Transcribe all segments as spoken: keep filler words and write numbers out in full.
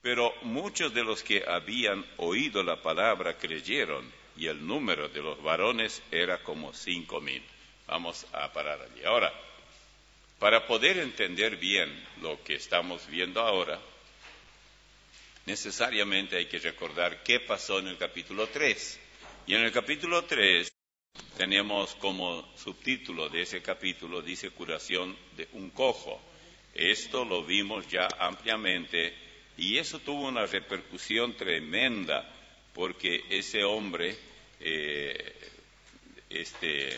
Pero muchos de los que habían oído la palabra creyeron, y el número de los varones era como cinco mil. Vamos a parar allí. Ahora, para poder entender bien lo que estamos viendo ahora, necesariamente hay que recordar qué pasó en el capítulo tres. Y en el capítulo tres tenemos como subtítulo de ese capítulo, dice curación de un cojo. Esto lo vimos ya ampliamente y eso tuvo una repercusión tremenda porque ese hombre eh, este,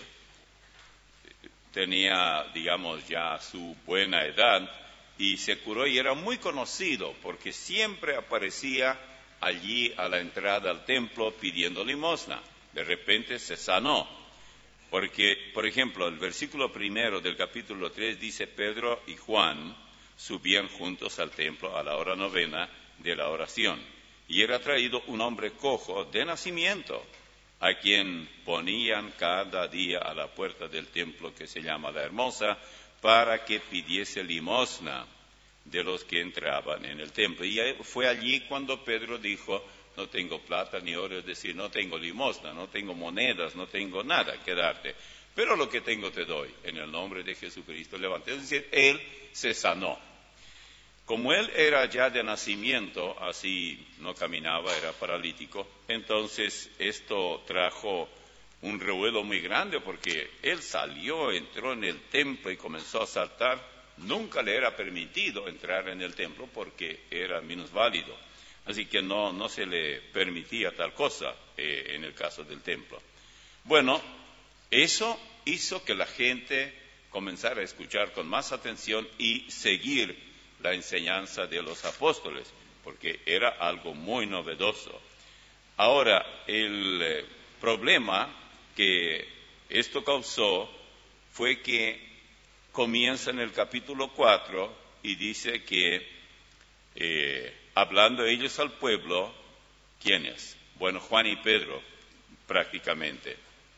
tenía, digamos, ya su buena edad y se curó y era muy conocido porque siempre aparecía allí a la entrada al templo pidiendo limosna. De repente se sanó, porque, por ejemplo, el versículo primero del capítulo tres dice, Pedro y Juan subían juntos al templo a la hora novena de la oración, y era traído un hombre cojo de nacimiento, a quien ponían cada día a la puerta del templo que se llama La Hermosa, para que pidiese limosna de los que entraban en el templo. Y fue allí cuando Pedro dijo, no tengo plata ni oro, es decir, no tengo limosna, no tengo monedas, no tengo nada que darte, pero lo que tengo te doy, en el nombre de Jesucristo levante. Es decir, él se sanó. Como él era ya de nacimiento, así no caminaba, era paralítico, entonces esto trajo un revuelo muy grande porque él salió, entró en el templo y comenzó a saltar. Nunca le era permitido entrar en el templo porque era minusválido. Así que no, no se le permitía tal cosa eh, en el caso del templo. Bueno, eso hizo que la gente comenzara a escuchar con más atención y seguir la enseñanza de los apóstoles, porque era algo muy novedoso. Ahora, el eh, problema que esto causó fue que comienza en el capítulo cuatro y dice que eh, hablando ellos al pueblo, ¿quiénes? Bueno, Juan y Pedro, prácticamente.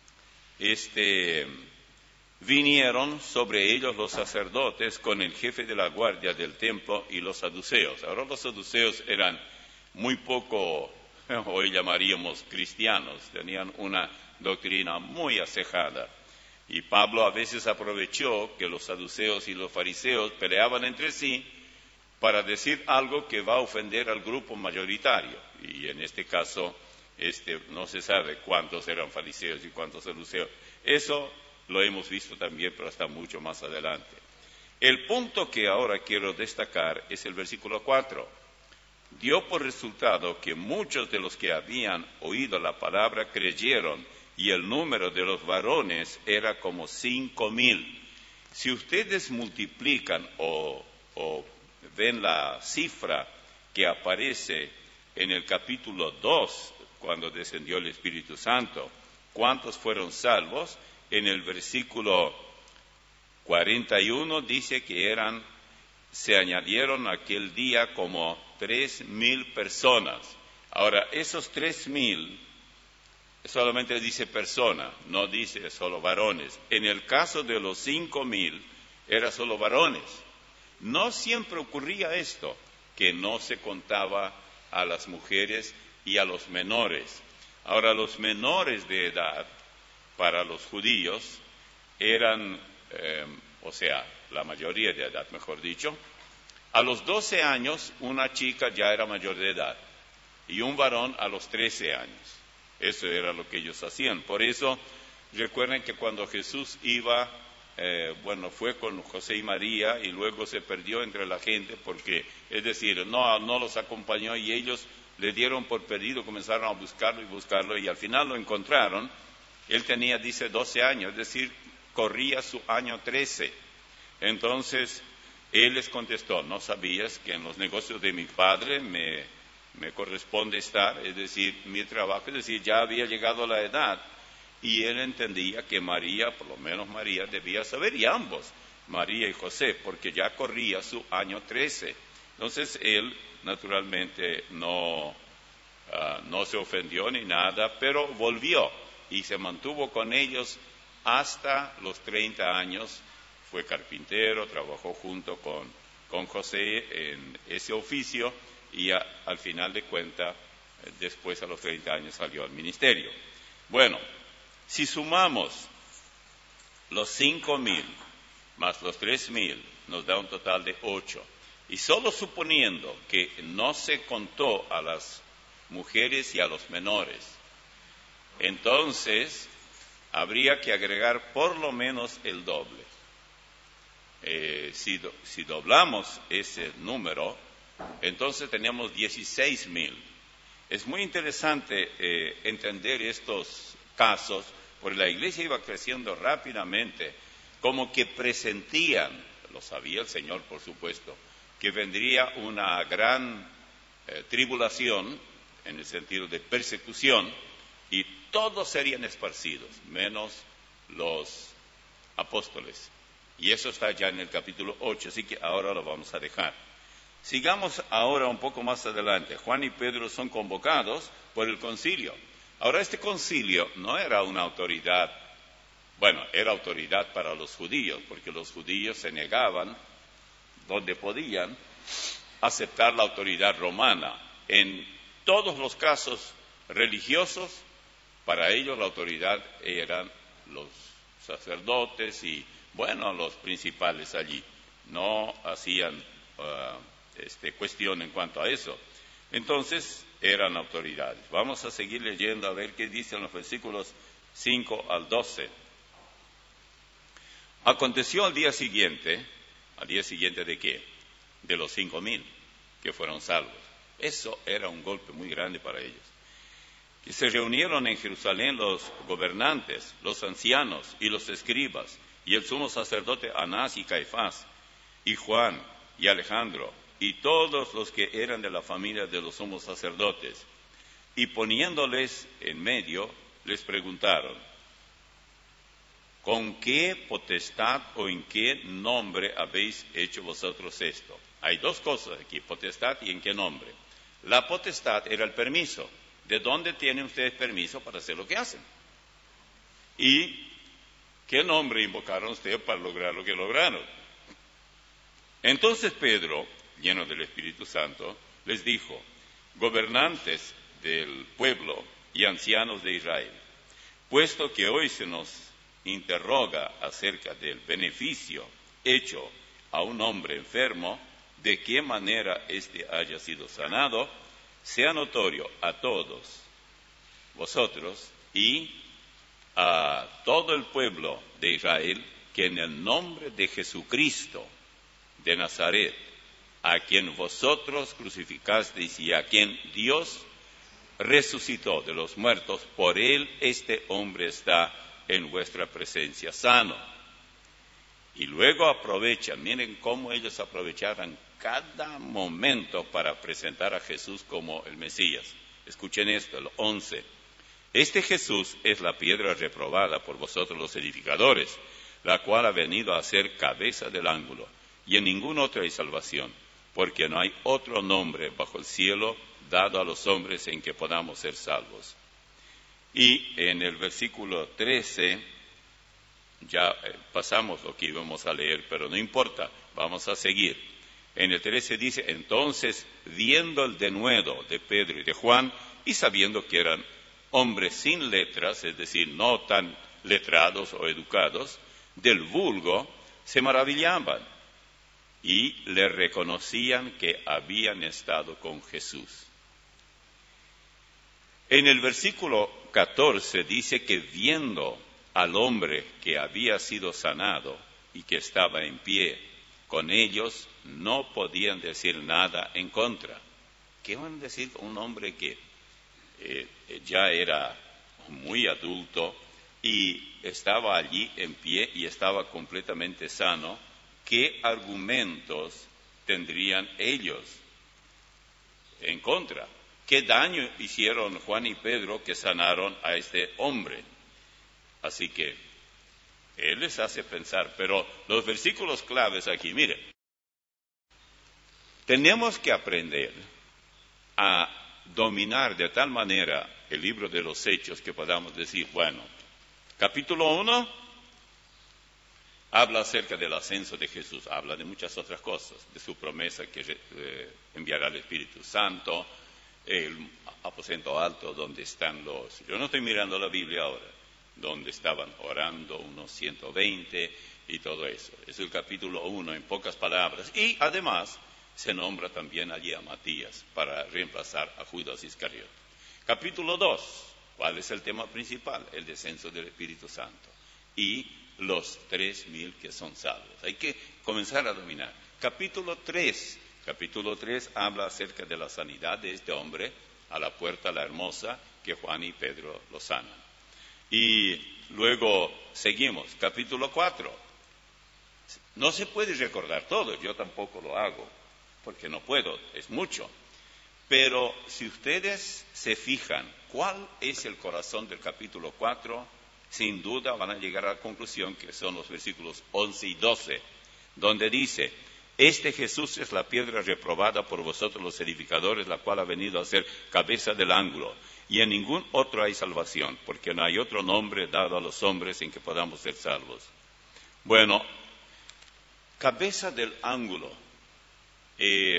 Este, vinieron sobre ellos los sacerdotes con el jefe de la guardia del templo y los saduceos. Ahora los saduceos eran muy poco, hoy llamaríamos cristianos, tenían una doctrina muy acejada. Y Pablo a veces aprovechó que los saduceos y los fariseos peleaban entre sí para decir algo que va a ofender al grupo mayoritario. Y en este caso, este, no se sabe cuántos eran fariseos y cuántos saduceos. Eso lo hemos visto también, pero hasta mucho más adelante. El punto que ahora quiero destacar es el versículo cuatro. Dio por resultado que muchos de los que habían oído la palabra creyeron, y el número de los varones era como cinco mil. Si ustedes multiplican o, o ven la cifra que aparece en el capítulo dos, cuando descendió el Espíritu Santo, ¿cuántos fueron salvos? En el versículo cuarenta y uno dice que eran, se añadieron aquel día como tres mil personas. Ahora, esos tres mil solamente dice persona, no dice solo varones. En el caso de los cinco mil, era solo varones. No siempre ocurría esto, que no se contaba a las mujeres y a los menores. Ahora, los menores de edad, para los judíos, eran, eh, o sea, la mayoría de edad, mejor dicho, a los doce años una chica ya era mayor de edad y un varón a los trece años. Eso era lo que ellos hacían. Por eso, recuerden que cuando Jesús iba, eh, bueno, fue con José y María y luego se perdió entre la gente porque, es decir, no, no los acompañó y ellos le dieron por perdido, comenzaron a buscarlo y buscarlo y al final lo encontraron. Él tenía, dice, doce años, es decir, corría su año trece. Entonces, él les contestó, ¿no sabías que en los negocios de mi padre me, me corresponde estar? Es decir, mi trabajo, es decir, ya había llegado la edad. Y él entendía que María, por lo menos María, debía saber, y ambos, María y José, porque ya corría su año trece. Entonces, él, naturalmente, no, uh, no se ofendió ni nada, pero volvió y se mantuvo con ellos hasta los treinta años. Fue carpintero, trabajó junto con, con José en ese oficio y a, al final de cuentas, eh, después a los treinta años salió al ministerio. Bueno, si sumamos los cinco mil más los tres mil, nos da un total de ocho. Y solo suponiendo que no se contó a las mujeres y a los menores, entonces habría que agregar por lo menos el doble. Eh, si, do, si doblamos ese número, entonces tenemos dieciséis mil. Es muy interesante eh, entender estos casos, porque la iglesia iba creciendo rápidamente, como que presentían, lo sabía el Señor por supuesto, que vendría una gran eh, tribulación, en el sentido de persecución, y todos serían esparcidos, menos los apóstoles. Y eso está ya en el capítulo ocho, así que ahora lo vamos a dejar. Sigamos ahora un poco más adelante. Juan y Pedro son convocados por el concilio. Ahora, este concilio no era una autoridad, bueno, era autoridad para los judíos, porque los judíos se negaban, donde podían, aceptar la autoridad romana. En todos los casos religiosos, para ellos la autoridad eran los sacerdotes y, bueno, los principales allí. No hacían uh, este, cuestión en cuanto a eso. Entonces, eran autoridades. Vamos a seguir leyendo a ver qué dicen los versículos cinco al doce. Aconteció al día siguiente, ¿al día siguiente de qué? De los cinco mil que fueron salvos. Eso era un golpe muy grande para ellos. Y se reunieron en Jerusalén los gobernantes, los ancianos y los escribas, y el sumo sacerdote Anás y Caifás, y Juan y Alejandro, y todos los que eran de la familia de los sumos sacerdotes. Y poniéndoles en medio, les preguntaron: ¿con qué potestad o en qué nombre habéis hecho vosotros esto? Hay dos cosas aquí, potestad y en qué nombre. La potestad era el permiso. ¿De dónde tienen ustedes permiso para hacer lo que hacen? ¿Y qué nombre invocaron ustedes para lograr lo que lograron? Entonces Pedro, lleno del Espíritu Santo, les dijo: gobernantes del pueblo y ancianos de Israel, puesto que hoy se nos interroga acerca del beneficio hecho a un hombre enfermo, de qué manera éste haya sido sanado, sea notorio a todos vosotros y a todo el pueblo de Israel que en el nombre de Jesucristo de Nazaret, a quien vosotros crucificasteis y a quien Dios resucitó de los muertos, por él este hombre está en vuestra presencia sano. Y luego aprovechan, miren cómo ellos aprovecharan cada momento para presentar a Jesús como el Mesías. Escuchen esto, el once. Este Jesús es la piedra reprobada por vosotros los edificadores, la cual ha venido a ser cabeza del ángulo, y en ningún otro hay salvación, porque no hay otro nombre bajo el cielo dado a los hombres en que podamos ser salvos. Y en el versículo trece, ya eh, pasamos lo que íbamos a leer, pero no importa, vamos a seguir. En el trece dice: entonces, viendo el denuedo de Pedro y de Juan, y sabiendo que eran hombres sin letras, es decir, no tan letrados o educados, del vulgo, se maravillaban y le reconocían que habían estado con Jesús. En el versículo catorce dice que viendo al hombre que había sido sanado y que estaba en pie con ellos, no podían decir nada en contra. ¿Qué van a decir con un hombre que eh, ya era muy adulto y estaba allí en pie y estaba completamente sano? ¿Qué argumentos tendrían ellos en contra? ¿Qué daño hicieron Juan y Pedro que sanaron a este hombre? Así que él les hace pensar, pero los versículos claves aquí, miren, tenemos que aprender a dominar de tal manera el libro de los Hechos que podamos decir, bueno, capítulo uno, Habla acerca del ascenso de Jesús, habla de muchas otras cosas, de su promesa que eh, enviará el Espíritu Santo, el aposento alto donde están los... Yo no estoy mirando la Biblia ahora, donde estaban orando unos ciento veinte y todo eso. Es el capítulo uno en pocas palabras. Y además se nombra también allí a Matías para reemplazar a Judas Iscariote. Capítulo dos, ¿cuál es el tema principal? El descenso del Espíritu Santo. Y los tres mil que son salvos. Hay que comenzar a dominar. Capítulo tres. Capítulo tres habla acerca de la sanidad de este hombre a la puerta la hermosa, que Juan y Pedro lo sanan. Y luego seguimos. Capítulo cuatro. No se puede recordar todo, yo tampoco lo hago, porque no puedo, es mucho. Pero si ustedes se fijan, ¿cuál es el corazón del capítulo cuatro? Sin duda van a llegar a la conclusión que son los versículos once y doce, donde dice: este Jesús es la piedra reprobada por vosotros los edificadores, la cual ha venido a ser cabeza del ángulo, y en ningún otro hay salvación, porque no hay otro nombre dado a los hombres en que podamos ser salvos. Bueno, cabeza del ángulo. Eh,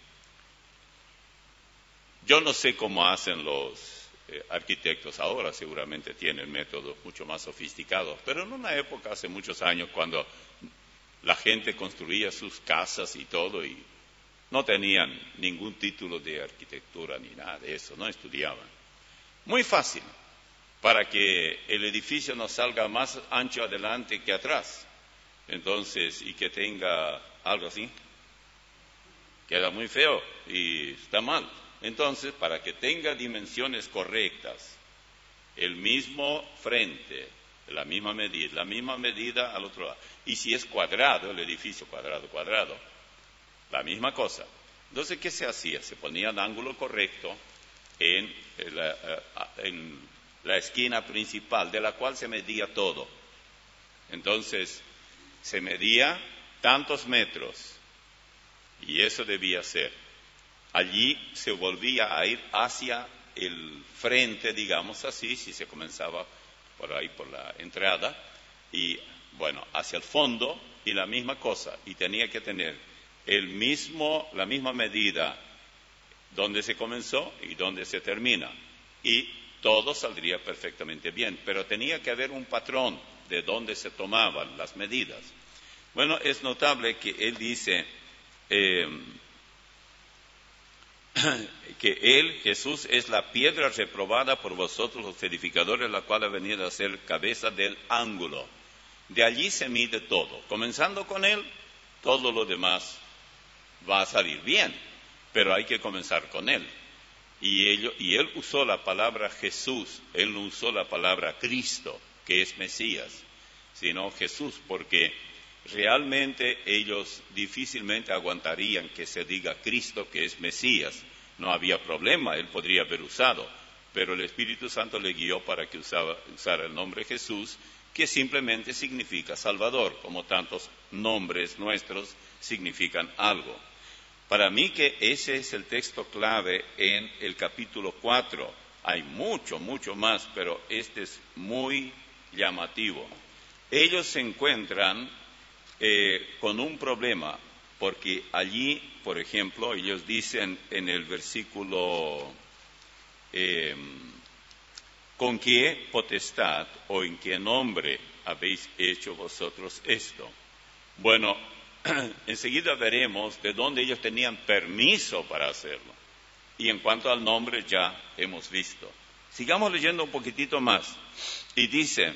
yo no sé cómo hacen los eh, arquitectos ahora, seguramente tienen métodos mucho más sofisticados, pero en una época, hace muchos años, cuando la gente construía sus casas y todo, y no tenían ningún título de arquitectura ni nada de eso, no estudiaban. Muy fácil, para que el edificio no salga más ancho adelante que atrás, entonces, y que tenga algo así, queda muy feo y está mal. Entonces, para que tenga dimensiones correctas, el mismo frente, la misma medida, la misma medida al otro lado. Y si es cuadrado, el edificio cuadrado, cuadrado, la misma cosa. Entonces, ¿qué se hacía? Se ponía el ángulo correcto en la, en la esquina principal, de la cual se medía todo. Entonces, se medía tantos metros, y eso debía ser. Allí se volvía a ir hacia el frente, digamos así, si se comenzaba por ahí, por la entrada, y bueno, hacia el fondo, y la misma cosa, y tenía que tener el mismo, la misma medida donde se comenzó y donde se termina, y todo saldría perfectamente bien, pero tenía que haber un patrón de donde se tomaban las medidas. Bueno, es notable que él dice eh, que él, Jesús, es la piedra reprobada por vosotros los edificadores, la cual ha venido a ser cabeza del ángulo. De allí se mide todo. Comenzando con él, todo lo demás va a salir bien, pero hay que comenzar con él. Y, ello, y él usó la palabra Jesús, él no usó la palabra Cristo, que es Mesías, sino Jesús, porque realmente ellos difícilmente aguantarían que se diga Cristo, que es Mesías. No había problema, él podría haber usado, pero el Espíritu Santo le guió para que usaba, usara el nombre Jesús, que simplemente significa Salvador, como tantos nombres nuestros significan algo. Para mí que ese es el texto clave en el capítulo cuatro. Hay mucho, mucho más, pero este es muy llamativo. Ellos se encuentran eh, con un problema, porque allí, por ejemplo, ellos dicen en el versículo, eh, ¿con qué potestad o en qué nombre habéis hecho vosotros esto? Bueno, enseguida veremos de dónde ellos tenían permiso para hacerlo. Y en cuanto al nombre ya hemos visto. Sigamos leyendo un poquitito más. Y dice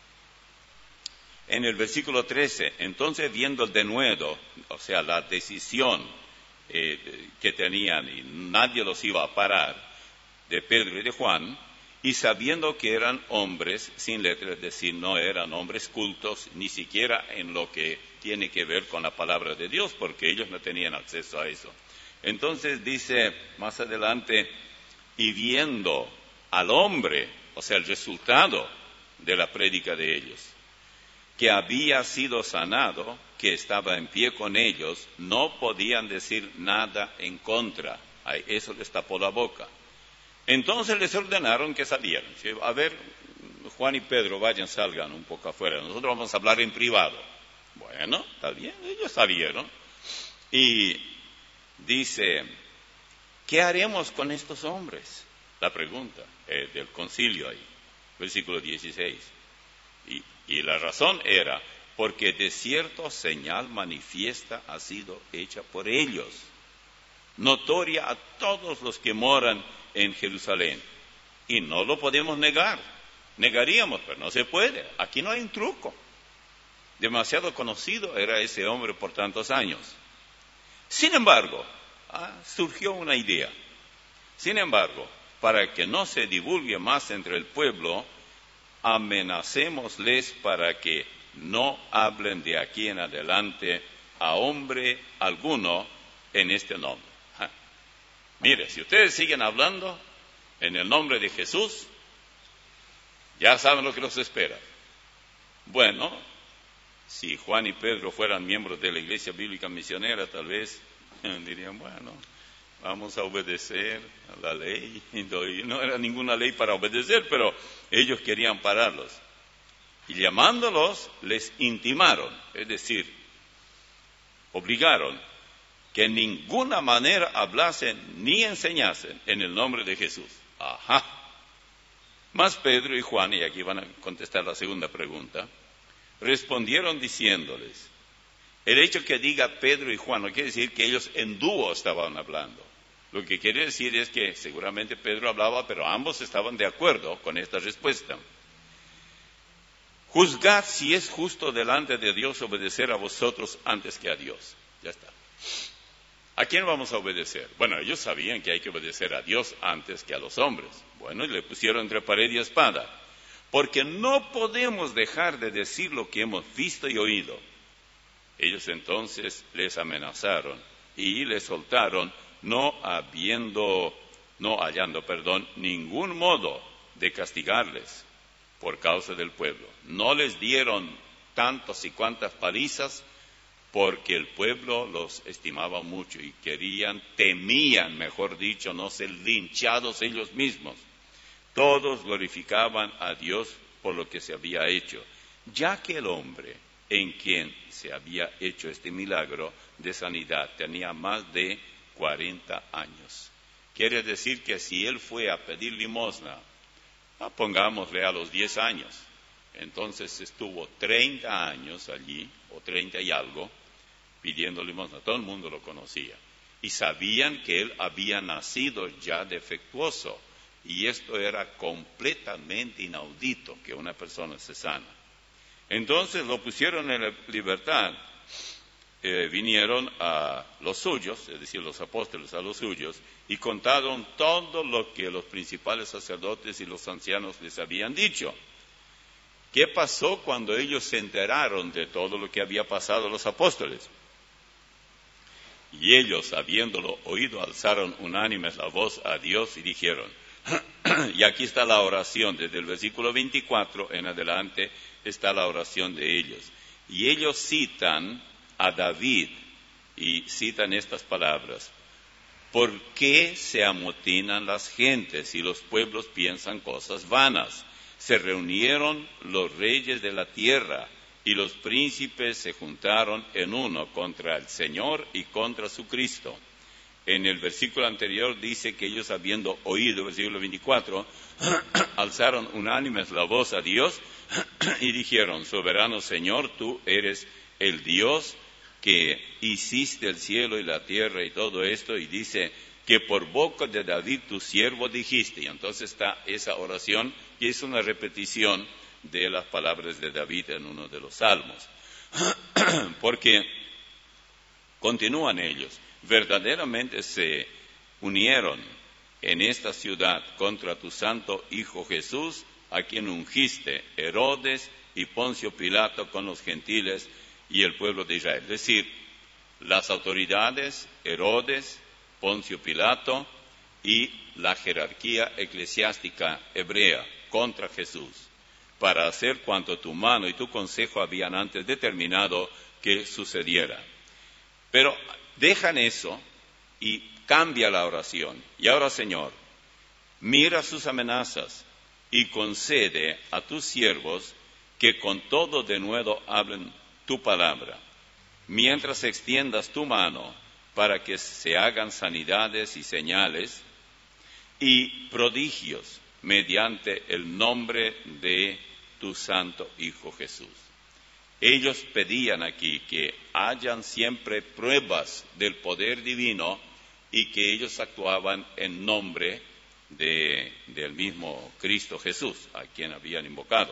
en el versículo trece, entonces viendo el denuedo, o sea, la decisión eh, que tenían y nadie los iba a parar, de Pedro y de Juan, y sabiendo que eran hombres sin letra, es decir, no eran hombres cultos, ni siquiera en lo que tiene que ver con la palabra de Dios, porque ellos no tenían acceso a eso. Entonces dice más adelante, y viendo al hombre, o sea, el resultado de la prédica de ellos, que había sido sanado, que estaba en pie con ellos, no podían decir nada en contra. Eso les tapó la boca. Entonces les ordenaron que salieran. A ver, Juan y Pedro, vayan, salgan un poco afuera. Nosotros vamos a hablar en privado. Bueno, está bien, ellos salieron. Y dice, ¿qué haremos con estos hombres? La pregunta eh, del concilio ahí, versículo dieciséis. Y, y la razón era, porque de cierto señal manifiesta ha sido hecha por ellos, notoria a todos los que moran en Jerusalén. Y no lo podemos negar. Negaríamos, pero no se puede. Aquí no hay un truco. Demasiado conocido era ese hombre por tantos años. Sin embargo, ah, surgió una idea. Sin embargo, para que no se divulgue más entre el pueblo, amenacémosles para que no hablen de aquí en adelante a hombre alguno en este nombre. Ja. Mire, si ustedes siguen hablando en el nombre de Jesús, ya saben lo que los espera. Bueno, si Juan y Pedro fueran miembros de la Iglesia Bíblica Misionera, tal vez dirían, bueno, vamos a obedecer a la ley. Y no era ninguna ley para obedecer, pero ellos querían pararlos. Y llamándolos, les intimaron, es decir, obligaron que en ninguna manera hablasen ni enseñasen en el nombre de Jesús. Ajá. Mas Pedro y Juan, y aquí van a contestar la segunda pregunta, respondieron diciéndoles, el hecho que diga Pedro y Juan no quiere decir que ellos en dúo estaban hablando. Lo que quiere decir es que seguramente Pedro hablaba, pero ambos estaban de acuerdo con esta respuesta. Juzgad si es justo delante de Dios obedecer a vosotros antes que a Dios. Ya está. ¿A quién vamos a obedecer? Bueno, ellos sabían que hay que obedecer a Dios antes que a los hombres. Bueno, y le pusieron entre pared y espada. Porque no podemos dejar de decir lo que hemos visto y oído. Ellos entonces les amenazaron y les soltaron, no habiendo, no hallando, perdón, ningún modo de castigarles por causa del pueblo. No les dieron tantas y cuantas palizas porque el pueblo los estimaba mucho y querían, temían, mejor dicho, no ser linchados ellos mismos. Todos glorificaban a Dios por lo que se había hecho, ya que el hombre en quien se había hecho este milagro de sanidad tenía más de cuarenta años. Quiere decir que si él fue a pedir limosna, ah, pongámosle a los diez años, entonces estuvo treinta años allí, o treinta y algo, pidiendo limosna. Todo el mundo lo conocía. Y sabían que él había nacido ya defectuoso. Y esto era completamente inaudito, que una persona se sana. Entonces lo pusieron en libertad. Eh, vinieron a los suyos, es decir, los apóstoles a los suyos, y contaron todo lo que los principales sacerdotes y los ancianos les habían dicho. ¿Qué pasó cuando ellos se enteraron de todo lo que había pasado a los apóstoles? Y ellos, habiéndolo oído, alzaron unánimes la voz a Dios y dijeron, y aquí está la oración, desde el versículo veinticuatro en adelante está la oración de ellos. Y ellos citan a David y citan estas palabras. ¿Por qué se amotinan las gentes y los pueblos piensan cosas vanas? Se reunieron los reyes de la tierra y los príncipes se juntaron en uno contra el Señor y contra su Cristo. En el versículo anterior dice que ellos, habiendo oído, versículo veinticuatro, alzaron unánimes la voz a Dios y dijeron, soberano Señor, tú eres el Dios que hiciste el cielo y la tierra y todo esto, y dice que por boca de David tu siervo dijiste. Y entonces está esa oración y es una repetición de las palabras de David en uno de los salmos. Porque continúan ellos, verdaderamente se unieron en esta ciudad contra tu santo Hijo Jesús, a quien ungiste Herodes y Poncio Pilato con los gentiles y el pueblo de Israel. Es decir, las autoridades, Herodes, Poncio Pilato y la jerarquía eclesiástica hebrea contra Jesús, para hacer cuanto tu mano y tu consejo habían antes determinado que sucediera. Pero dejan eso y cambia la oración. Y ahora, Señor, mira sus amenazas y concede a tus siervos que con todo de nuevo hablen tu palabra, mientras extiendas tu mano para que se hagan sanidades y señales y prodigios mediante el nombre de tu santo Hijo Jesús. Ellos pedían aquí que hayan siempre pruebas del poder divino y que ellos actuaban en nombre de, del mismo Cristo Jesús, a quien habían invocado.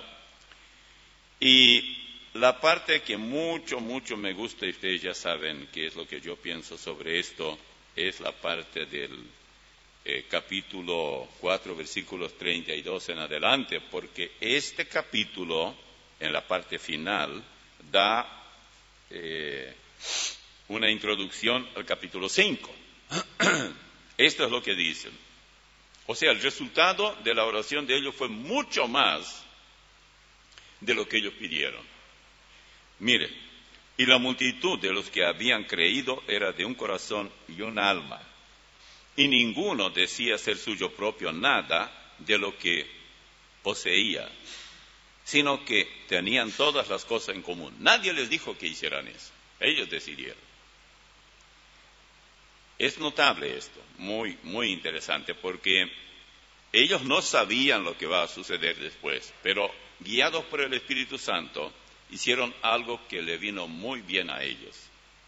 Y la parte que mucho, mucho me gusta, y ustedes ya saben qué es lo que yo pienso sobre esto, es la parte del eh, capítulo cuatro, versículos treinta y dos en adelante, porque este capítulo, en la parte final, da eh, una introducción al capítulo cinco. Esto es lo que dicen. O sea, el resultado de la oración de ellos fue mucho más de lo que ellos pidieron. Mire, y la multitud de los que habían creído era de un corazón y un alma, y ninguno decía ser suyo propio nada de lo que poseía, sino que tenían todas las cosas en común. Nadie les dijo que hicieran eso, ellos decidieron. Es notable esto, muy, muy interesante, porque ellos no sabían lo que va a suceder después, pero guiados por el Espíritu Santo, hicieron algo que le vino muy bien a ellos.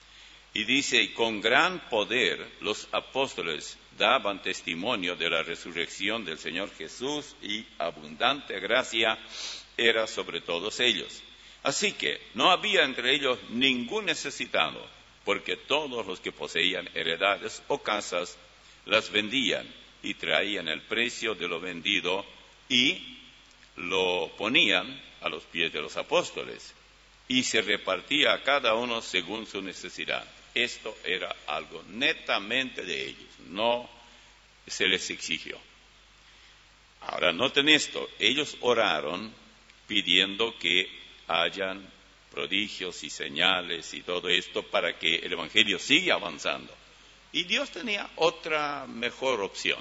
Y dice, y con gran poder los apóstoles daban testimonio de la resurrección del Señor Jesús, y abundante gracia era sobre todos ellos. Así que no había entre ellos ningún necesitado, porque todos los que poseían heredades o casas las vendían y traían el precio de lo vendido y lo ponían a los pies de los apóstoles, y se repartía a cada uno según su necesidad. Esto era algo netamente de ellos, no se les exigió. Ahora, noten esto, ellos oraron pidiendo que hayan prodigios y señales y todo esto para que el Evangelio siga avanzando. Y Dios tenía otra mejor opción,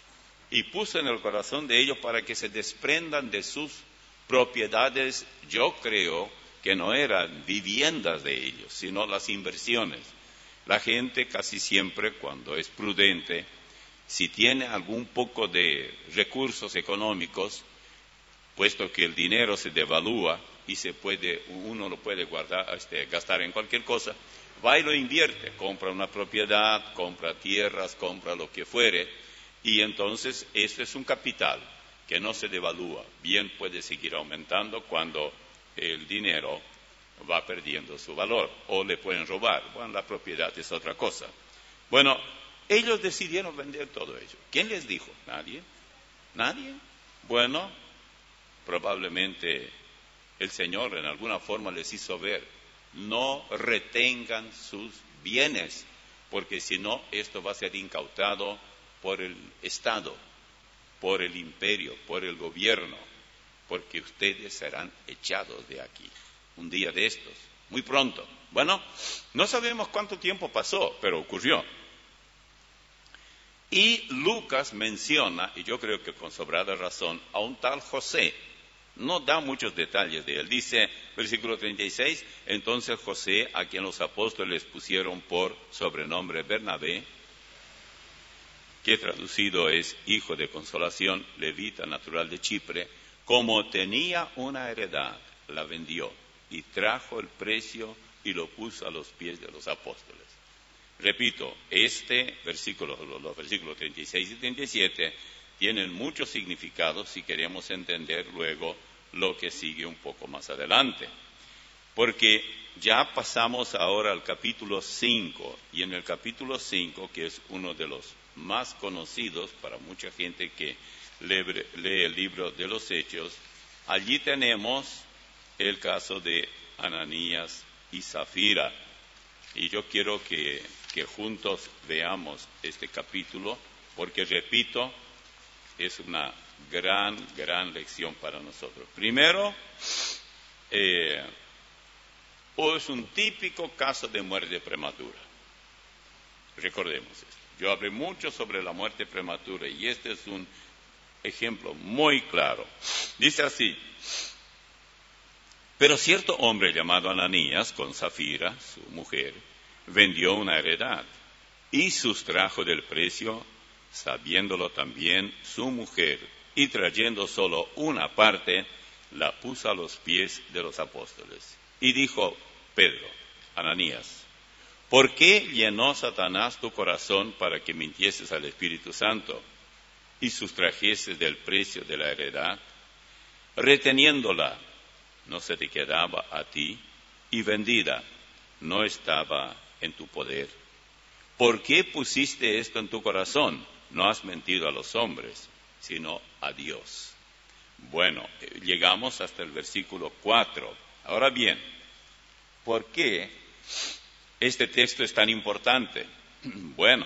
y puso en el corazón de ellos para que se desprendan de sus propiedades. Yo creo que no eran viviendas de ellos, sino las inversiones. La gente casi siempre, cuando es prudente, si tiene algún poco de recursos económicos, puesto que el dinero se devalúa y se puede, uno lo puede guardar, este, gastar en cualquier cosa, va y lo invierte, compra una propiedad, compra tierras, compra lo que fuere, y entonces eso es un capital que no se devalúa, bien puede seguir aumentando cuando el dinero va perdiendo su valor, o le pueden robar. Bueno, la propiedad es otra cosa. Bueno, ellos decidieron vender todo ello. ¿Quién les dijo? ¿Nadie? ¿Nadie? Bueno, probablemente el Señor en alguna forma les hizo ver, no retengan sus bienes, porque si no, esto va a ser incautado por el Estado, por el imperio, por el gobierno, porque ustedes serán echados de aquí, un día de estos, muy pronto. Bueno, no sabemos cuánto tiempo pasó, pero ocurrió. Y Lucas menciona, y yo creo que con sobrada razón, a un tal José. No da muchos detalles de él. Dice, versículo treinta y seis, entonces José, a quien los apóstoles pusieron por sobrenombre Bernabé, que traducido es hijo de consolación, levita natural de Chipre, como tenía una heredad, la vendió y trajo el precio y lo puso a los pies de los apóstoles. Repito, este versículo, los versículos treinta y seis y treinta y siete tienen muchos significados si queremos entender luego lo que sigue un poco más adelante. Porque ya pasamos ahora al capítulo cinco, y en el capítulo cinco, que es uno de los más conocidos para mucha gente que lee, lee el libro de los Hechos, allí tenemos el caso de Ananías y Zafira. Y yo quiero que, que juntos veamos este capítulo, porque repito, es una gran, gran lección para nosotros. Primero, eh, es un típico caso de muerte prematura. Recordemos esto. Yo hablé mucho sobre la muerte prematura y este es un ejemplo muy claro. Dice así, Pero cierto hombre llamado Ananías, con Zafira, su mujer, vendió una heredad y sustrajo del precio, sabiéndolo también su mujer, y trayendo solo una parte, la puso a los pies de los apóstoles. Y dijo Pedro, Ananías, ¿por qué llenó Satanás tu corazón para que mintieses al Espíritu Santo y sustrajeses del precio de la heredad? Reteniéndola, no se te quedaba a ti, y vendida, no estaba en tu poder. ¿Por qué pusiste esto en tu corazón? No has mentido a los hombres, sino a Dios. Bueno, llegamos hasta el versículo cuatro. Ahora bien, ¿por qué este texto es tan importante? Bueno,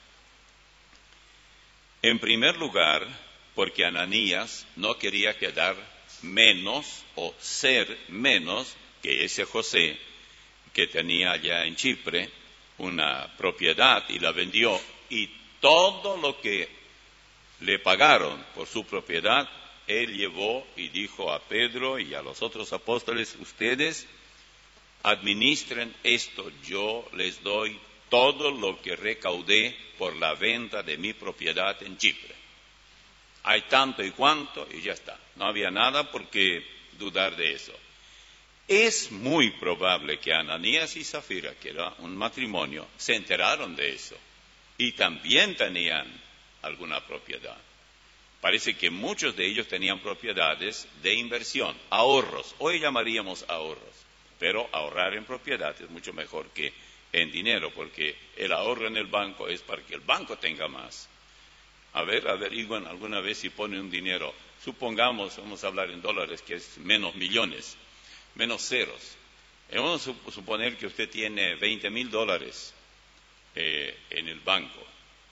en primer lugar, porque Ananías no quería quedar menos o ser menos que ese José que tenía allá en Chipre una propiedad y la vendió, y todo lo que le pagaron por su propiedad, él llevó y dijo a Pedro y a los otros apóstoles, ustedes administren esto, yo les doy todo lo que recaudé por la venta de mi propiedad en Chipre. Hay tanto y cuanto, y ya está. No había nada por qué dudar de eso. Es muy probable que Ananías y Zafira, que era un matrimonio, se enteraron de eso y también tenían alguna propiedad. Parece que muchos de ellos tenían propiedades de inversión, ahorros. Hoy llamaríamos ahorros, pero ahorrar en propiedad es mucho mejor que en dinero, porque el ahorro en el banco es para que el banco tenga más. A ver, averigüen alguna vez si pone un dinero, supongamos, vamos a hablar en dólares, que es menos millones, menos ceros. Vamos a suponer que usted tiene veinte mil dólares eh, en el banco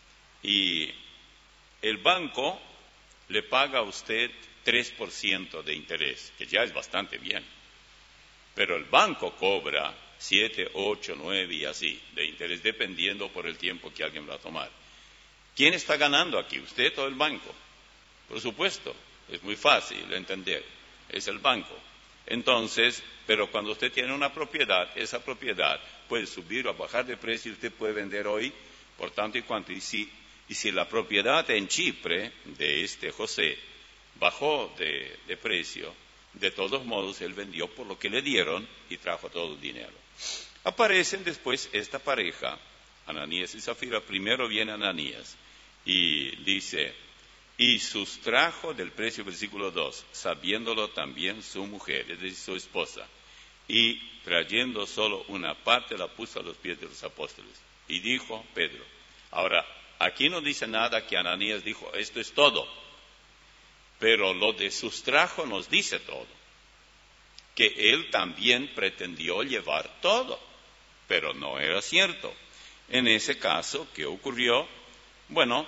y el banco le paga a usted tres por ciento de interés, que ya es bastante bien, pero el banco cobra siete, ocho, nueve y así de interés, dependiendo por el tiempo que alguien va a tomar. ¿Quién está ganando aquí, usted o el banco? Por supuesto, es muy fácil de entender, es el banco. Entonces, pero cuando usted tiene una propiedad, esa propiedad puede subir o bajar de precio y usted puede vender hoy por tanto y cuanto. Y si, y si la propiedad en Chipre de este José bajó de, de precio, de todos modos él vendió por lo que le dieron y trajo todo el dinero. Aparecen después esta pareja, Ananías y Zafira. Primero viene Ananías y dice, y sustrajo del precio, versículo dos, sabiéndolo también su mujer, es decir, su esposa, y trayendo solo una parte la puso a los pies de los apóstoles. Y dijo Pedro, ahora, aquí no dice nada que Ananías dijo, esto es todo, pero lo de sustrajo nos dice todo, que él también pretendió llevar todo, pero no era cierto. En ese caso, ¿qué ocurrió? Bueno,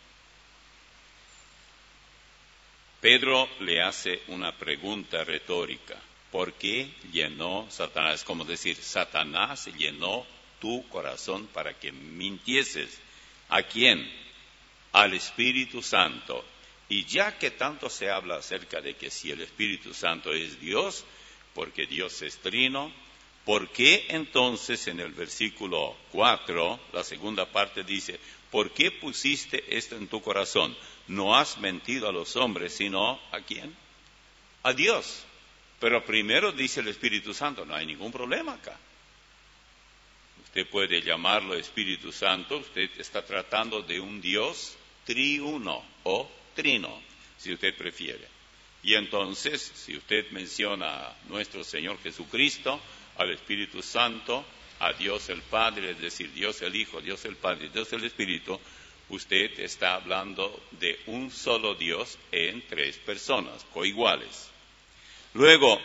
Pedro le hace una pregunta retórica. ¿Por qué llenó Satanás? Es como decir, Satanás llenó tu corazón para que mintieses. ¿A quién? Al Espíritu Santo. Y ya que tanto se habla acerca de que si el Espíritu Santo es Dios, porque Dios es trino, ¿por qué entonces en el versículo cuatro, la segunda parte dice, ¿por qué pusiste esto en tu corazón? No has mentido a los hombres, sino ¿a quién? A Dios. Pero primero dice el Espíritu Santo, no hay ningún problema acá. Usted puede llamarlo Espíritu Santo, usted está tratando de un Dios triuno o trino, si usted prefiere. Y entonces, si usted menciona a nuestro Señor Jesucristo, al Espíritu Santo, a Dios el Padre, es decir, Dios el Hijo, Dios el Padre, Dios el Espíritu, usted está hablando de un solo Dios en tres personas, coiguales. Luego,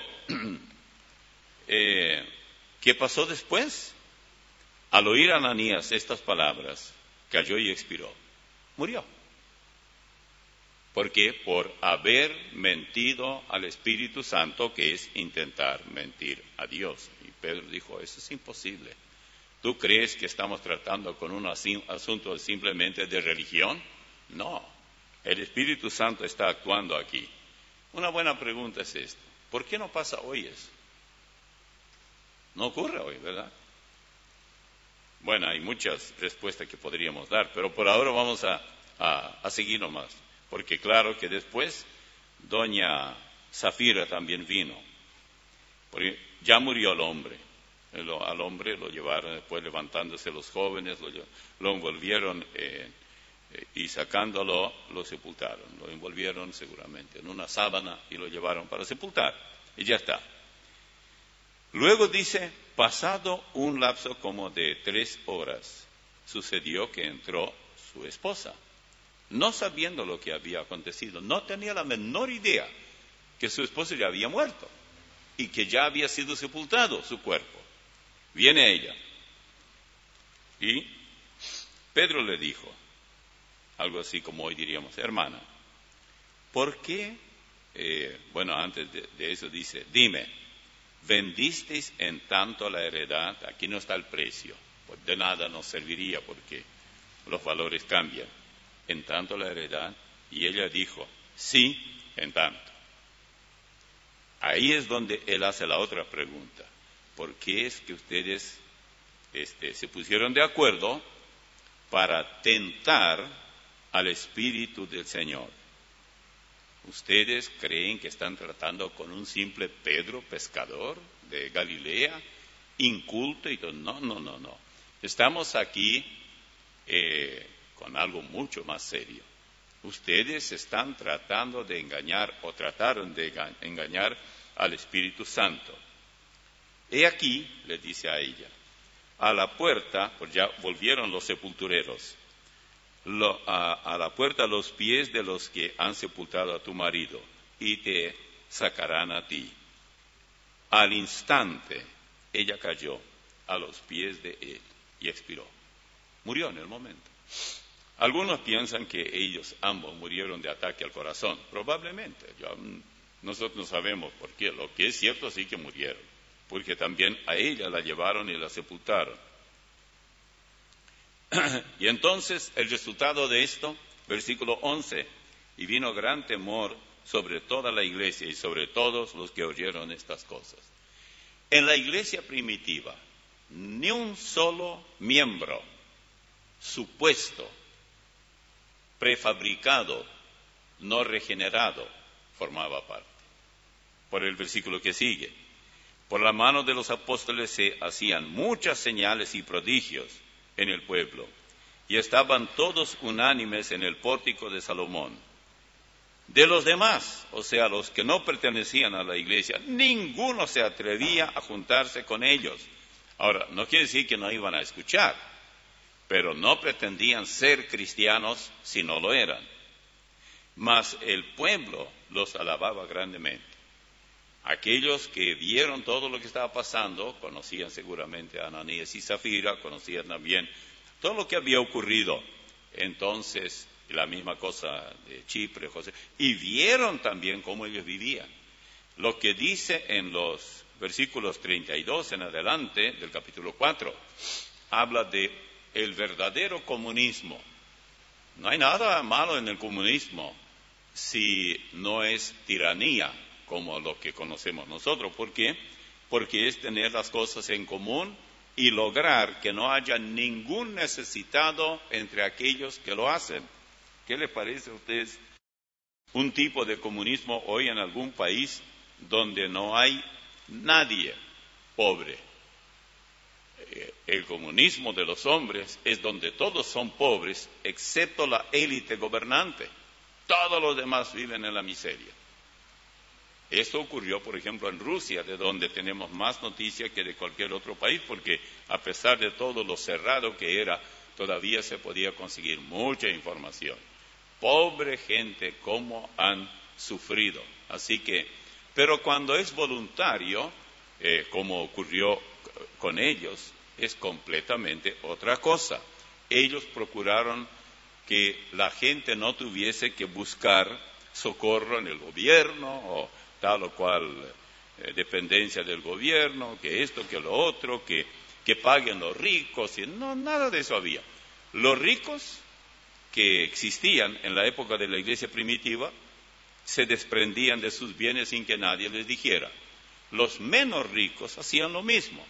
eh, ¿qué pasó después? Al oír a Ananías estas palabras, cayó y expiró. Murió. ¿Por qué? Por haber mentido al Espíritu Santo, que es intentar mentir a Dios. Y Pedro dijo, eso es imposible. ¿Tú crees que estamos tratando con un asunto simplemente de religión? No, el Espíritu Santo está actuando aquí. Una buena pregunta es esta, ¿por qué no pasa hoy eso? No ocurre hoy, ¿verdad? Bueno, hay muchas respuestas que podríamos dar, pero por ahora vamos a, a, a seguir nomás. Porque claro que después doña Zafira también vino. Porque ya murió el hombre. El, al hombre lo llevaron después levantándose los jóvenes, lo, lo envolvieron eh, eh, y sacándolo lo sepultaron. Lo envolvieron seguramente en una sábana y lo llevaron para sepultar. Y ya está. Luego dice, pasado un lapso como de tres horas, sucedió que entró su esposa, no sabiendo lo que había acontecido. No tenía la menor idea que su esposo ya había muerto y que ya había sido sepultado su cuerpo. Viene ella. Y Pedro le dijo, algo así como hoy diríamos, hermana, ¿por qué? Eh, bueno, antes de, de eso dice, dime, ¿vendisteis en tanto la heredad? Aquí no está el precio, pues de nada nos serviría porque los valores cambian. En tanto la heredad, y ella dijo, sí, en tanto. Ahí es donde él hace la otra pregunta. ¿Por qué es que ustedes este, se pusieron de acuerdo para tentar al Espíritu del Señor? ¿Ustedes creen que están tratando con un simple Pedro, pescador de Galilea, inculto y todo? No, no, no, no. Estamos aquí eh, con algo mucho más serio. Ustedes están tratando de engañar o trataron de engañar al Espíritu Santo. He aquí, le dice a ella, a la puerta, pues ya volvieron los sepultureros, Lo, a, a la puerta los pies de los que han sepultado a tu marido y te sacarán a ti. Al instante ella cayó a los pies de él y expiró. Murió en el momento. Algunos piensan que ellos ambos murieron de ataque al corazón. Probablemente. Yo, nosotros no sabemos por qué. Lo que es cierto sí que murieron. Porque también a ella la llevaron y la sepultaron. Y entonces el resultado de esto, versículo once, y vino gran temor sobre toda la iglesia y sobre todos los que oyeron estas cosas. En la iglesia primitiva, ni un solo miembro supuesto, prefabricado, no regenerado, formaba parte. Por el versículo que sigue, por la mano de los apóstoles se hacían muchas señales y prodigios en el pueblo, y estaban todos unánimes en el pórtico de Salomón. De los demás, o sea, los que no pertenecían a la iglesia, ninguno se atrevía a juntarse con ellos. Ahora, no quiere decir que no iban a escuchar, pero no pretendían ser cristianos si no lo eran. Mas el pueblo los alababa grandemente. Aquellos que vieron todo lo que estaba pasando, conocían seguramente a Ananías y Zafira, conocían también todo lo que había ocurrido. Entonces, la misma cosa de Chipre, José, y vieron también cómo ellos vivían. Lo que dice en los versículos treinta y dos en adelante del capítulo cuatro, habla de el verdadero comunismo. No hay nada malo en el comunismo si no es tiranía, como lo que conocemos nosotros. ¿Por qué? Porque es tener las cosas en común y lograr que no haya ningún necesitado entre aquellos que lo hacen. ¿Qué le parece a ustedes un tipo de comunismo hoy en algún país donde no hay nadie pobre? El comunismo de los hombres es donde todos son pobres, excepto la élite gobernante. Todos los demás viven en la miseria. Esto ocurrió, por ejemplo, en Rusia, de donde tenemos más noticias que de cualquier otro país, porque a pesar de todo lo cerrado que era, todavía se podía conseguir mucha información. Pobre gente, cómo han sufrido. Así que, pero cuando es voluntario, eh, como ocurrió con ellos, es completamente otra cosa. Ellos procuraron que la gente no tuviese que buscar socorro en el gobierno o tal o cual eh, dependencia del gobierno, que esto, que lo otro, que, que paguen los ricos, y no, nada de eso había. Los ricos que existían en la época de la iglesia primitiva se desprendían de sus bienes sin que nadie les dijera. Los menos ricos hacían lo mismo.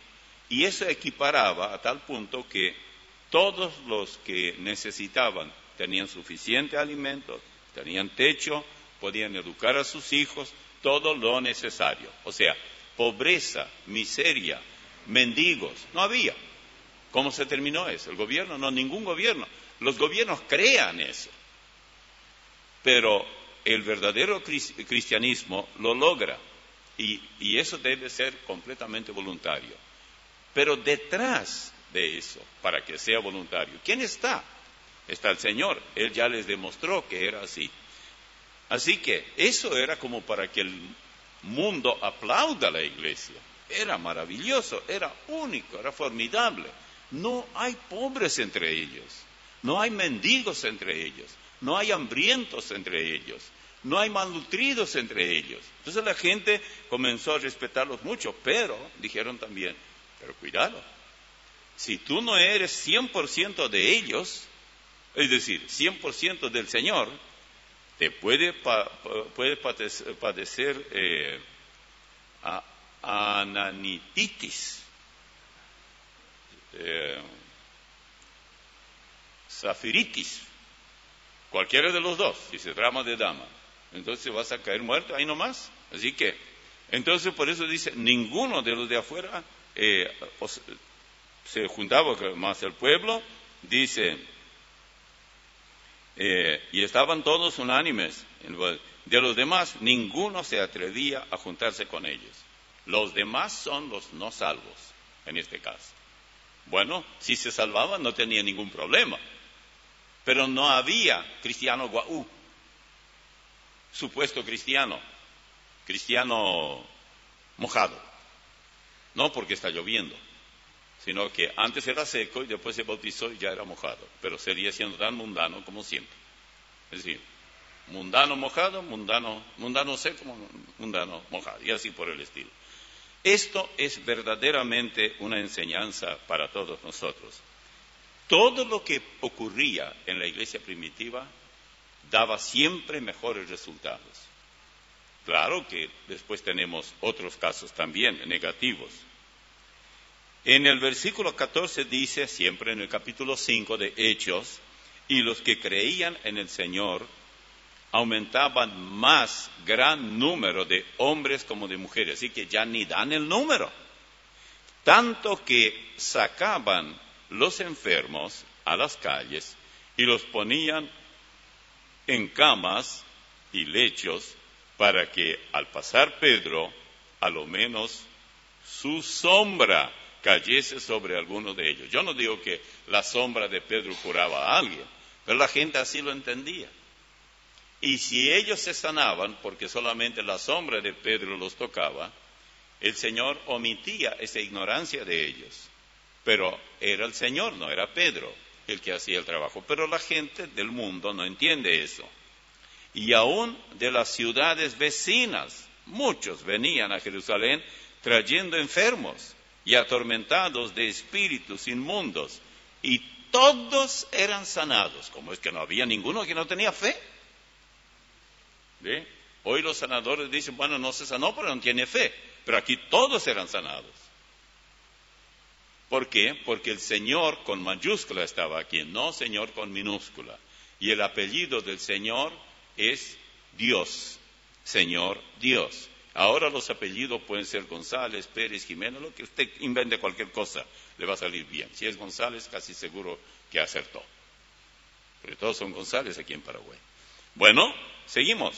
Y eso equiparaba a tal punto que todos los que necesitaban tenían suficiente alimento, tenían techo, podían educar a sus hijos, todo lo necesario. O sea, pobreza, miseria, mendigos, no había. ¿Cómo se terminó eso? ¿El gobierno? No, ningún gobierno. Los gobiernos crean eso. Pero el verdadero cristianismo lo logra. Y, y eso debe ser completamente voluntario. Pero detrás de eso, para que sea voluntario, ¿quién está? Está el Señor. Él ya les demostró que era así. Así que eso era como para que el mundo aplauda a la iglesia. Era maravilloso, era único, era formidable. No hay pobres entre ellos, no hay mendigos entre ellos, no hay hambrientos entre ellos, no hay malnutridos entre ellos. Entonces la gente comenzó a respetarlos mucho, pero dijeron también, pero cuidado, si tú no eres cien por ciento de ellos, es decir, cien por ciento del Señor, te puede, pa, puede padecer, padecer eh, a, ananititis, eh, zafiritis, cualquiera de los dos, si se trata de dama. Entonces vas a caer muerto ahí nomás. Así que, entonces por eso dice, ninguno de los de afuera eh, os, se juntaba más el pueblo, dice, eh, y estaban todos unánimes. De los demás, ninguno se atrevía a juntarse con ellos. Los demás son los no salvos, en este caso. Bueno, si se salvaban no tenía ningún problema, pero no había cristiano guaú, supuesto cristiano, cristiano mojado, no porque está lloviendo, sino que antes era seco y después se bautizó y ya era mojado, pero seguía siendo tan mundano como siempre. Es decir, mundano mojado, mundano, mundano seco, mundano mojado, y así por el estilo. Esto es verdaderamente una enseñanza para todos nosotros. Todo lo que ocurría en la iglesia primitiva daba siempre mejores resultados. Claro que después tenemos otros casos también negativos. En el versículo catorce dice, siempre en el capítulo cinco de Hechos, y los que creían en el Señor aumentaban más gran número de hombres como de mujeres, así que ya ni dan el número. Tanto que sacaban los enfermos a las calles y los ponían en camas y lechos para que al pasar Pedro, a lo menos su sombra cayese sobre alguno de ellos. Yo no digo que la sombra de Pedro curaba a alguien, pero la gente así lo entendía. Y si ellos se sanaban, porque solamente la sombra de Pedro los tocaba, el Señor omitía esa ignorancia de ellos. Pero era el Señor, no era Pedro el que hacía el trabajo. Pero la gente del mundo no entiende eso. Y aún de las ciudades vecinas, muchos venían a Jerusalén trayendo enfermos y atormentados de espíritus inmundos. Y todos eran sanados. ¿Cómo es que no había ninguno que no tenía fe? ¿Ve? Hoy los sanadores dicen, bueno, no se sanó porque no tiene fe, pero aquí todos eran sanados. ¿Por qué? Porque el Señor con mayúscula estaba aquí, no Señor con minúscula. Y el apellido del Señor es Dios, Señor Dios. Ahora los apellidos pueden ser González, Pérez, Jiménez, lo que usted invente cualquier cosa, le va a salir bien. Si es González, casi seguro que acertó. Porque todos son González aquí en Paraguay. Bueno, seguimos.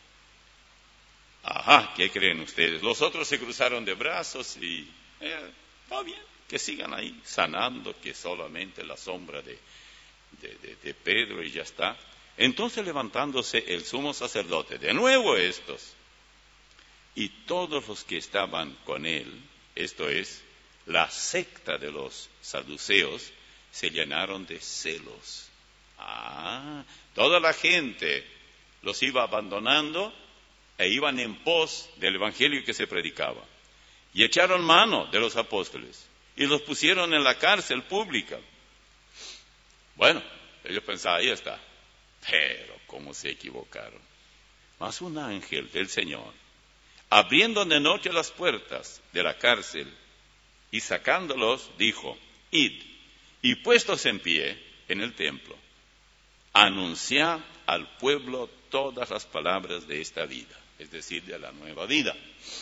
Ajá, ¿qué creen ustedes? Los otros se cruzaron de brazos y eh, está bien, que sigan ahí sanando, que solamente la sombra de, de, de, de Pedro y ya está. Entonces levantándose el sumo sacerdote, de nuevo estos, y todos los que estaban con él, esto es, la secta de los saduceos, se llenaron de celos. Ah, toda la gente los iba abandonando e iban en pos del evangelio que se predicaba. Y echaron mano de los apóstoles y los pusieron en la cárcel pública. Bueno, ellos pensaban, ahí está. Pero cómo se equivocaron. Mas un ángel del Señor, abriendo de noche las puertas de la cárcel y sacándolos dijo, id, y puestos en pie en el templo, anunciad al pueblo todas las palabras de esta vida, es decir, de la nueva vida.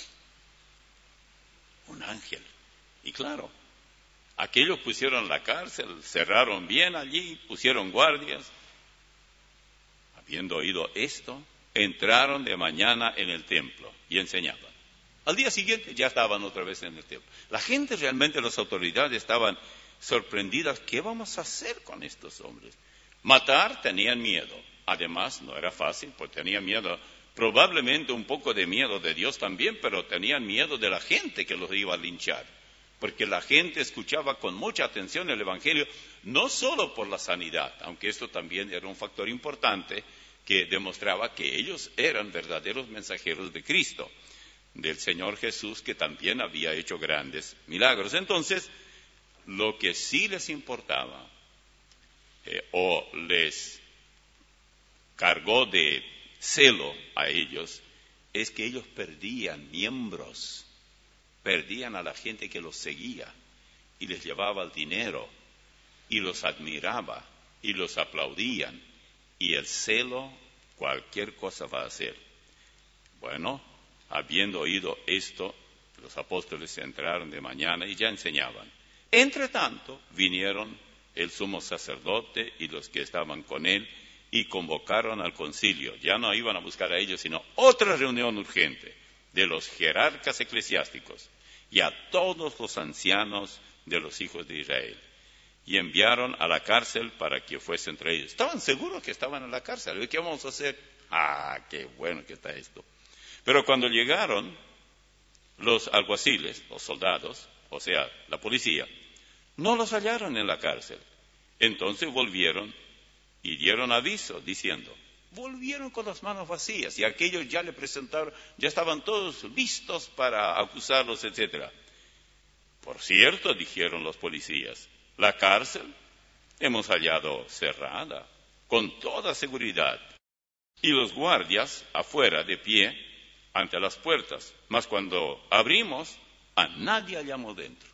Un ángel. Y claro, aquellos pusieron la cárcel, cerraron bien allí, pusieron guardias. Habiendo oído esto, entraron de mañana en el templo y enseñaban. Al día siguiente ya estaban otra vez en el templo. La gente realmente, las autoridades estaban sorprendidas. ¿Qué vamos a hacer con estos hombres? Matar, tenían miedo. Además, no era fácil, pues tenían miedo. Probablemente un poco de miedo de Dios también, pero tenían miedo de la gente que los iba a linchar. Porque la gente escuchaba con mucha atención el Evangelio, no solo por la sanidad, aunque esto también era un factor importante que demostraba que ellos eran verdaderos mensajeros de Cristo, del Señor Jesús, que también había hecho grandes milagros. Entonces, lo que sí les importaba, eh, o les cargó de celo a ellos, es que ellos perdían miembros, perdían a la gente que los seguía, y les llevaba el dinero, y los admiraba, y los aplaudían, y el celo cualquier cosa va a hacer. Bueno, habiendo oído esto, los apóstoles entraron de mañana y ya enseñaban. Entre tanto, vinieron el sumo sacerdote y los que estaban con él, y convocaron al concilio. Ya no iban a buscar a ellos, sino otra reunión urgente de los jerarcas eclesiásticos y a todos los ancianos de los hijos de Israel. Y enviaron a la cárcel para que fuese entre ellos. Estaban seguros que estaban en la cárcel. ¿Qué vamos a hacer? Ah, qué bueno que está esto. Pero cuando llegaron los alguaciles, los soldados, o sea, la policía, no los hallaron en la cárcel. Entonces volvieron y dieron aviso, diciendo, volvieron con las manos vacías, y aquellos ya le presentaron, ya estaban todos listos para acusarlos, etcétera. Por cierto, dijeron los policías, la cárcel hemos hallado cerrada, con toda seguridad, y los guardias afuera de pie ante las puertas, mas cuando abrimos, a nadie hallamos dentro.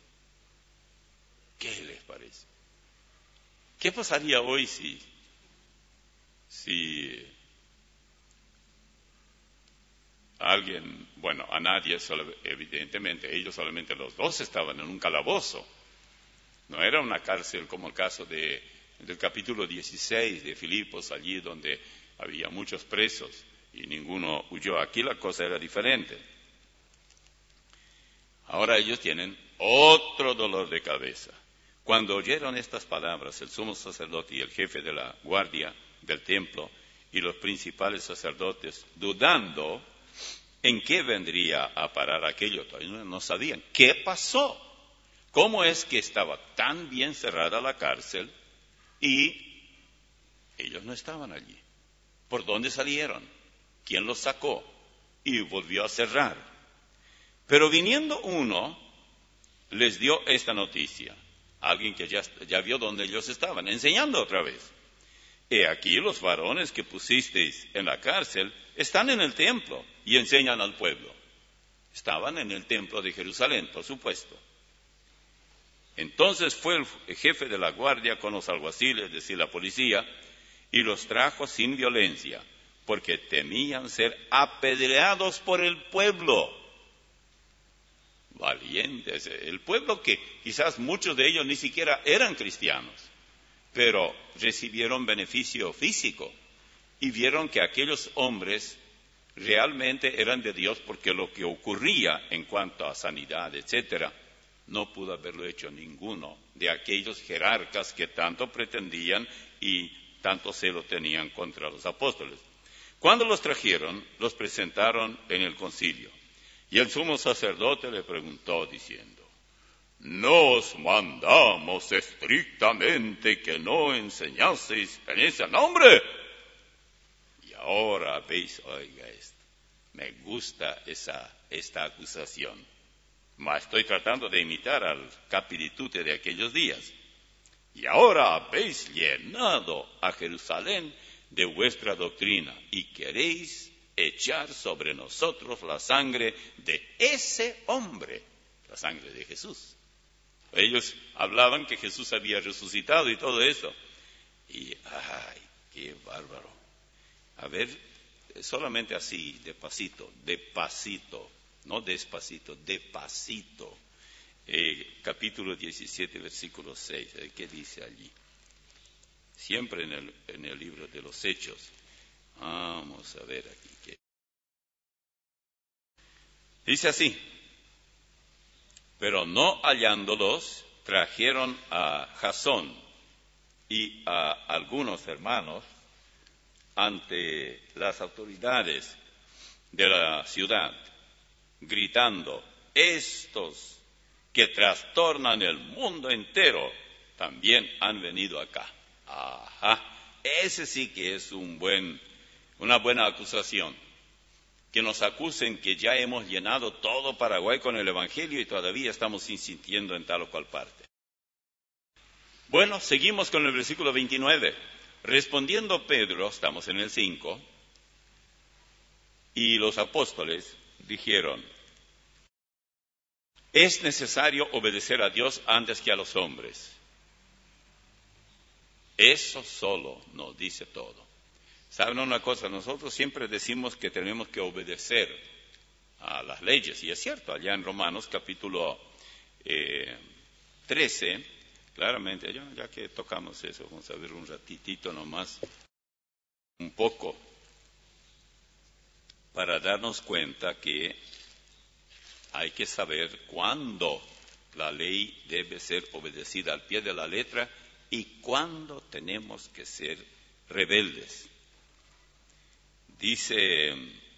¿Qué les parece? ¿Qué pasaría hoy si, si alguien, bueno, a nadie, solo, evidentemente, ellos solamente los dos estaban en un calabozo, no era una cárcel como el caso de, del capítulo dieciséis de Filipos, allí donde había muchos presos y ninguno huyó. Aquí la cosa era diferente. Ahora ellos tienen otro dolor de cabeza. Cuando oyeron estas palabras, el sumo sacerdote y el jefe de la guardia del templo y los principales sacerdotes, dudando en qué vendría a parar aquello, todavía no sabían qué pasó. ¿Cómo es que estaba tan bien cerrada la cárcel y ellos no estaban allí? ¿Por dónde salieron? ¿Quién los sacó? Y volvió a cerrar. Pero viniendo uno, les dio esta noticia. Alguien que ya, ya vio dónde ellos estaban, enseñando otra vez. He aquí los varones que pusisteis en la cárcel están en el templo y enseñan al pueblo. Estaban en el templo de Jerusalén, por supuesto. Entonces fue el jefe de la guardia con los alguaciles, es decir, la policía, y los trajo sin violencia, porque temían ser apedreados por el pueblo. Valientes, el pueblo que quizás muchos de ellos ni siquiera eran cristianos, pero recibieron beneficio físico y vieron que aquellos hombres realmente eran de Dios, porque lo que ocurría en cuanto a sanidad, etcétera, no pudo haberlo hecho ninguno de aquellos jerarcas que tanto pretendían y tanto celo tenían contra los apóstoles. Cuando los trajeron, los presentaron en el concilio. Y el sumo sacerdote le preguntó diciendo, ¿no os mandamos estrictamente que no enseñaseis en ese nombre? Y ahora veis, oiga esto, me gusta esa, esta acusación. Mas estoy tratando de imitar al capitute de aquellos días. Y ahora habéis llenado a Jerusalén de vuestra doctrina y queréis echar sobre nosotros la sangre de ese hombre, la sangre de Jesús. Ellos hablaban que Jesús había resucitado y todo eso. Y, ay, qué bárbaro. A ver, solamente así, despacito, despacito, no despacito, despacito. Eh, capítulo diecisiete, versículo seis, ¿qué dice allí? Siempre en el, en el libro de los Hechos. Vamos a ver aquí. ¿Qué? Dice así: pero no hallándolos, trajeron a Jasón y a algunos hermanos ante las autoridades de la ciudad, gritando: estos que trastornan el mundo entero también han venido acá. Ajá, ese sí que es un buen, una buena acusación. Que nos acusen que ya hemos llenado todo Paraguay con el Evangelio y todavía estamos insistiendo en tal o cual parte. Bueno, seguimos con el versículo veintinueve. Respondiendo Pedro, estamos en el cinco, y los apóstoles dijeron: es necesario obedecer a Dios antes que a los hombres. Eso solo nos dice todo. ¿Saben una cosa? Nosotros siempre decimos que tenemos que obedecer a las leyes, y es cierto, allá en Romanos capítulo eh, trece, claramente, ya, ya que tocamos eso, vamos a ver un ratitito nomás, un poco, para darnos cuenta que hay que saber cuándo la ley debe ser obedecida al pie de la letra y cuándo tenemos que ser rebeldes. Dice,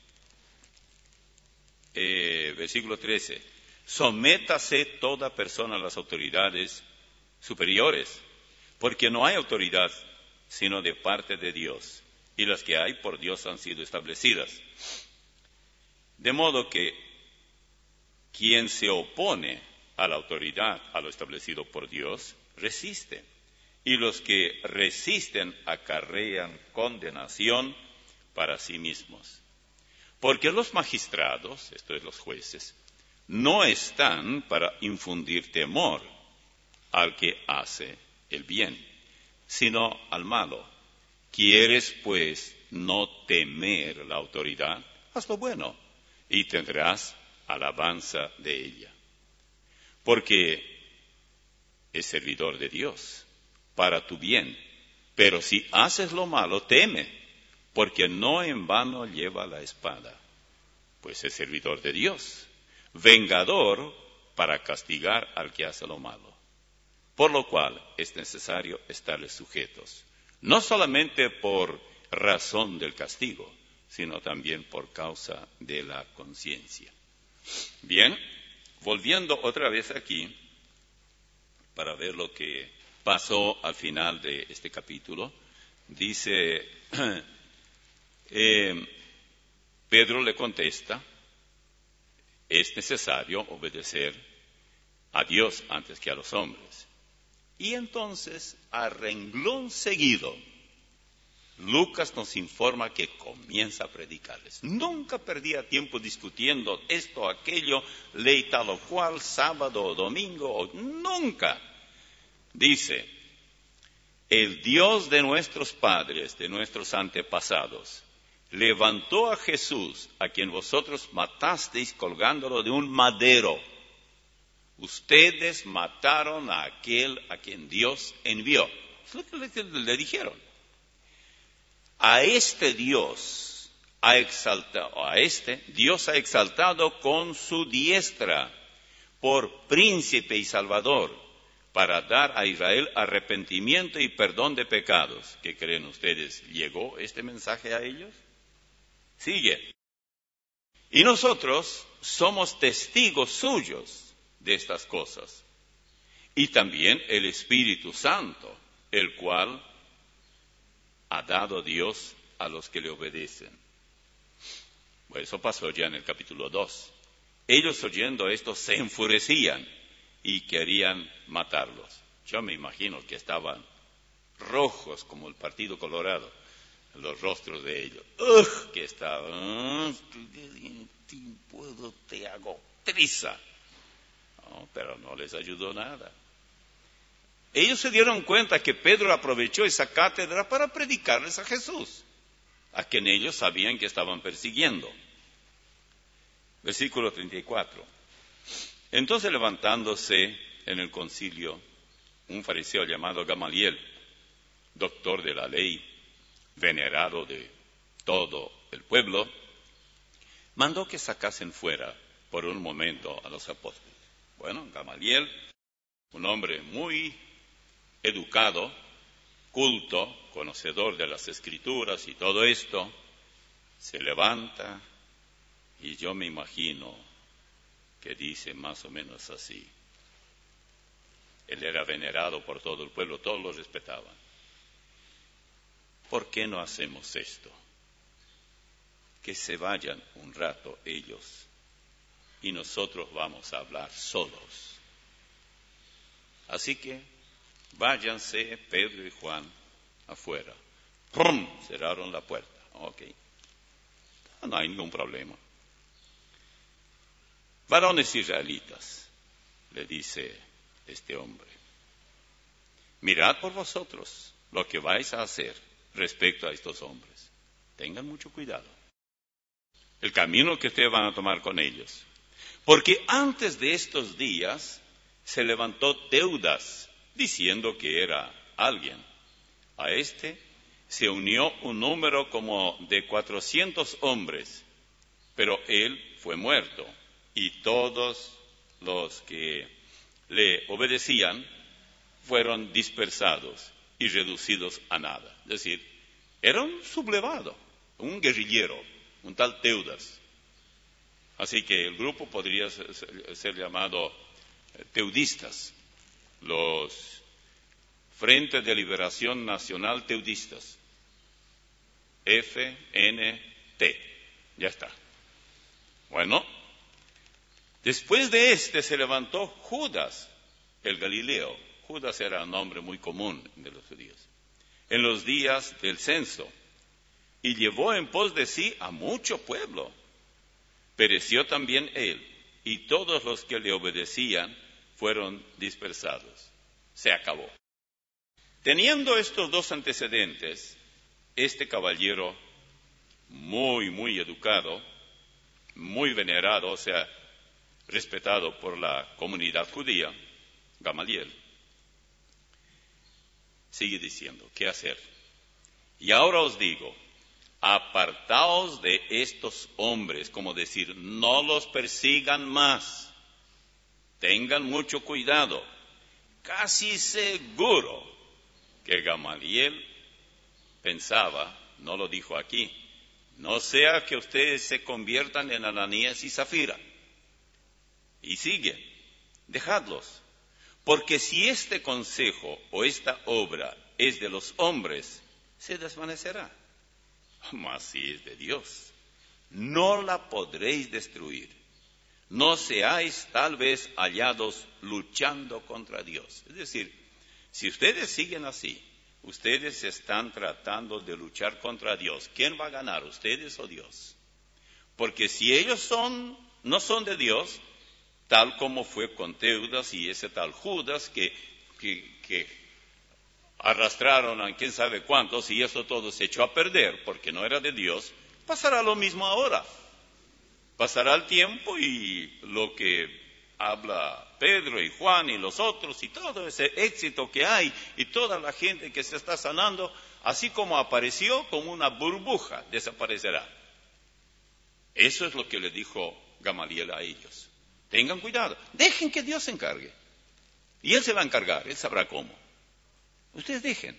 eh, versículo trece, sométase toda persona a las autoridades superiores, porque no hay autoridad sino de parte de Dios, y las que hay por Dios han sido establecidas. De modo que quien se opone a la autoridad, a lo establecido por Dios, resiste, y los que resisten acarrean condenación para sí mismos. Porque los magistrados, esto es los jueces, no están para infundir temor al que hace el bien, sino al malo. ¿Quieres, pues, no temer la autoridad? Haz lo bueno, y tendrás alabanza de ella. Porque es servidor de Dios, para tu bien. Pero si haces lo malo, teme, porque no en vano lleva la espada, pues es servidor de Dios, vengador para castigar al que hace lo malo. Por lo cual es necesario estarles sujetos, no solamente por razón del castigo, sino también por causa de la conciencia. Bien, volviendo otra vez aquí, para ver lo que pasó al final de este capítulo, dice... Eh, Pedro le contesta: es necesario obedecer a Dios antes que a los hombres. Y entonces, a renglón seguido, Lucas nos informa que comienza a predicarles. Nunca perdía tiempo discutiendo esto, aquello, ley tal o cual, sábado o domingo, nunca. Dice: el Dios de nuestros padres, de nuestros antepasados, levantó a Jesús, a quien vosotros matasteis colgándolo de un madero. Ustedes mataron a aquel a quien Dios envió. Es lo que le, le dijeron. A este Dios ha exaltado, a este Dios ha exaltado con su diestra por príncipe y salvador, para dar a Israel arrepentimiento y perdón de pecados. ¿Qué creen ustedes? ¿Llegó este mensaje a ellos? Sigue. Y nosotros somos testigos suyos de estas cosas. Y también el Espíritu Santo, el cual ha dado Dios a los que le obedecen. Bueno, eso pasó ya en el capítulo dos. Ellos, oyendo esto, se enfurecían y querían matarlos. Yo me imagino que estaban rojos como el Partido Colorado, los rostros de ellos. ¡Ugh! Que estaban, puedo, te hago triza. No, pero no les ayudó nada. Ellos se dieron cuenta que Pedro aprovechó esa cátedra para predicarles a Jesús, a quien ellos sabían que estaban persiguiendo. Versículo treinta y cuatro. Entonces, levantándose en el concilio, un fariseo llamado Gamaliel, doctor de la ley, venerado de todo el pueblo, mandó que sacasen fuera por un momento a los apóstoles. Bueno, Gamaliel, un hombre muy educado, culto, conocedor de las Escrituras y todo esto, se levanta y yo me imagino que dice más o menos así. Él era venerado por todo el pueblo, todos lo respetaban. ¿Por qué no hacemos esto? Que se vayan un rato ellos y nosotros vamos a hablar solos. Así que váyanse Pedro y Juan afuera. ¡Pum! Cerraron la puerta. Ok. No hay ningún problema. Varones israelitas, le dice este hombre, mirad por vosotros lo que vais a hacer respecto a estos hombres. Tengan mucho cuidado. El camino que ustedes van a tomar con ellos. Porque antes de estos días se levantó Teudas diciendo que era alguien. A este se unió un número como de cuatrocientos hombres, pero él fue muerto y todos los que le obedecían fueron dispersados y reducidos a nada. Es decir, era un sublevado, un guerrillero, un tal Teudas. Así que el grupo podría ser, ser llamado teudistas, los Frente de Liberación Nacional Teudistas, F N T, ya está. Bueno, después de este se levantó Judas, el Galileo. Judas era un nombre muy común de los judíos, en los días del censo, y llevó en pos de sí a mucho pueblo. Pereció también él, y todos los que le obedecían fueron dispersados. Se acabó. Teniendo estos dos antecedentes, este caballero, muy, muy educado, muy venerado, o sea, respetado por la comunidad judía, Gamaliel, sigue diciendo, ¿qué hacer? Y ahora os digo, apartaos de estos hombres, como decir, no los persigan más, tengan mucho cuidado. Casi seguro que Gamaliel pensaba, no lo dijo aquí, no sea que ustedes se conviertan en Ananías y Zafira. Y sigue, dejadlos, porque si este consejo o esta obra es de los hombres, se desvanecerá. Mas si es de Dios, no la podréis destruir. No seáis tal vez hallados luchando contra Dios. Es decir, si ustedes siguen así, ustedes están tratando de luchar contra Dios. ¿Quién va a ganar, ustedes o Dios? Porque si ellos son, no son de Dios, tal como fue con Teudas y ese tal Judas que, que, que arrastraron a quién sabe cuántos y eso todo se echó a perder porque no era de Dios, pasará lo mismo ahora. Pasará el tiempo y lo que habla Pedro y Juan y los otros y todo ese éxito que hay y toda la gente que se está sanando, así como apareció como una burbuja, desaparecerá. Eso es lo que le dijo Gamaliel a ellos. Tengan cuidado, dejen que Dios se encargue. Y Él se va a encargar, Él sabrá cómo. Ustedes dejen.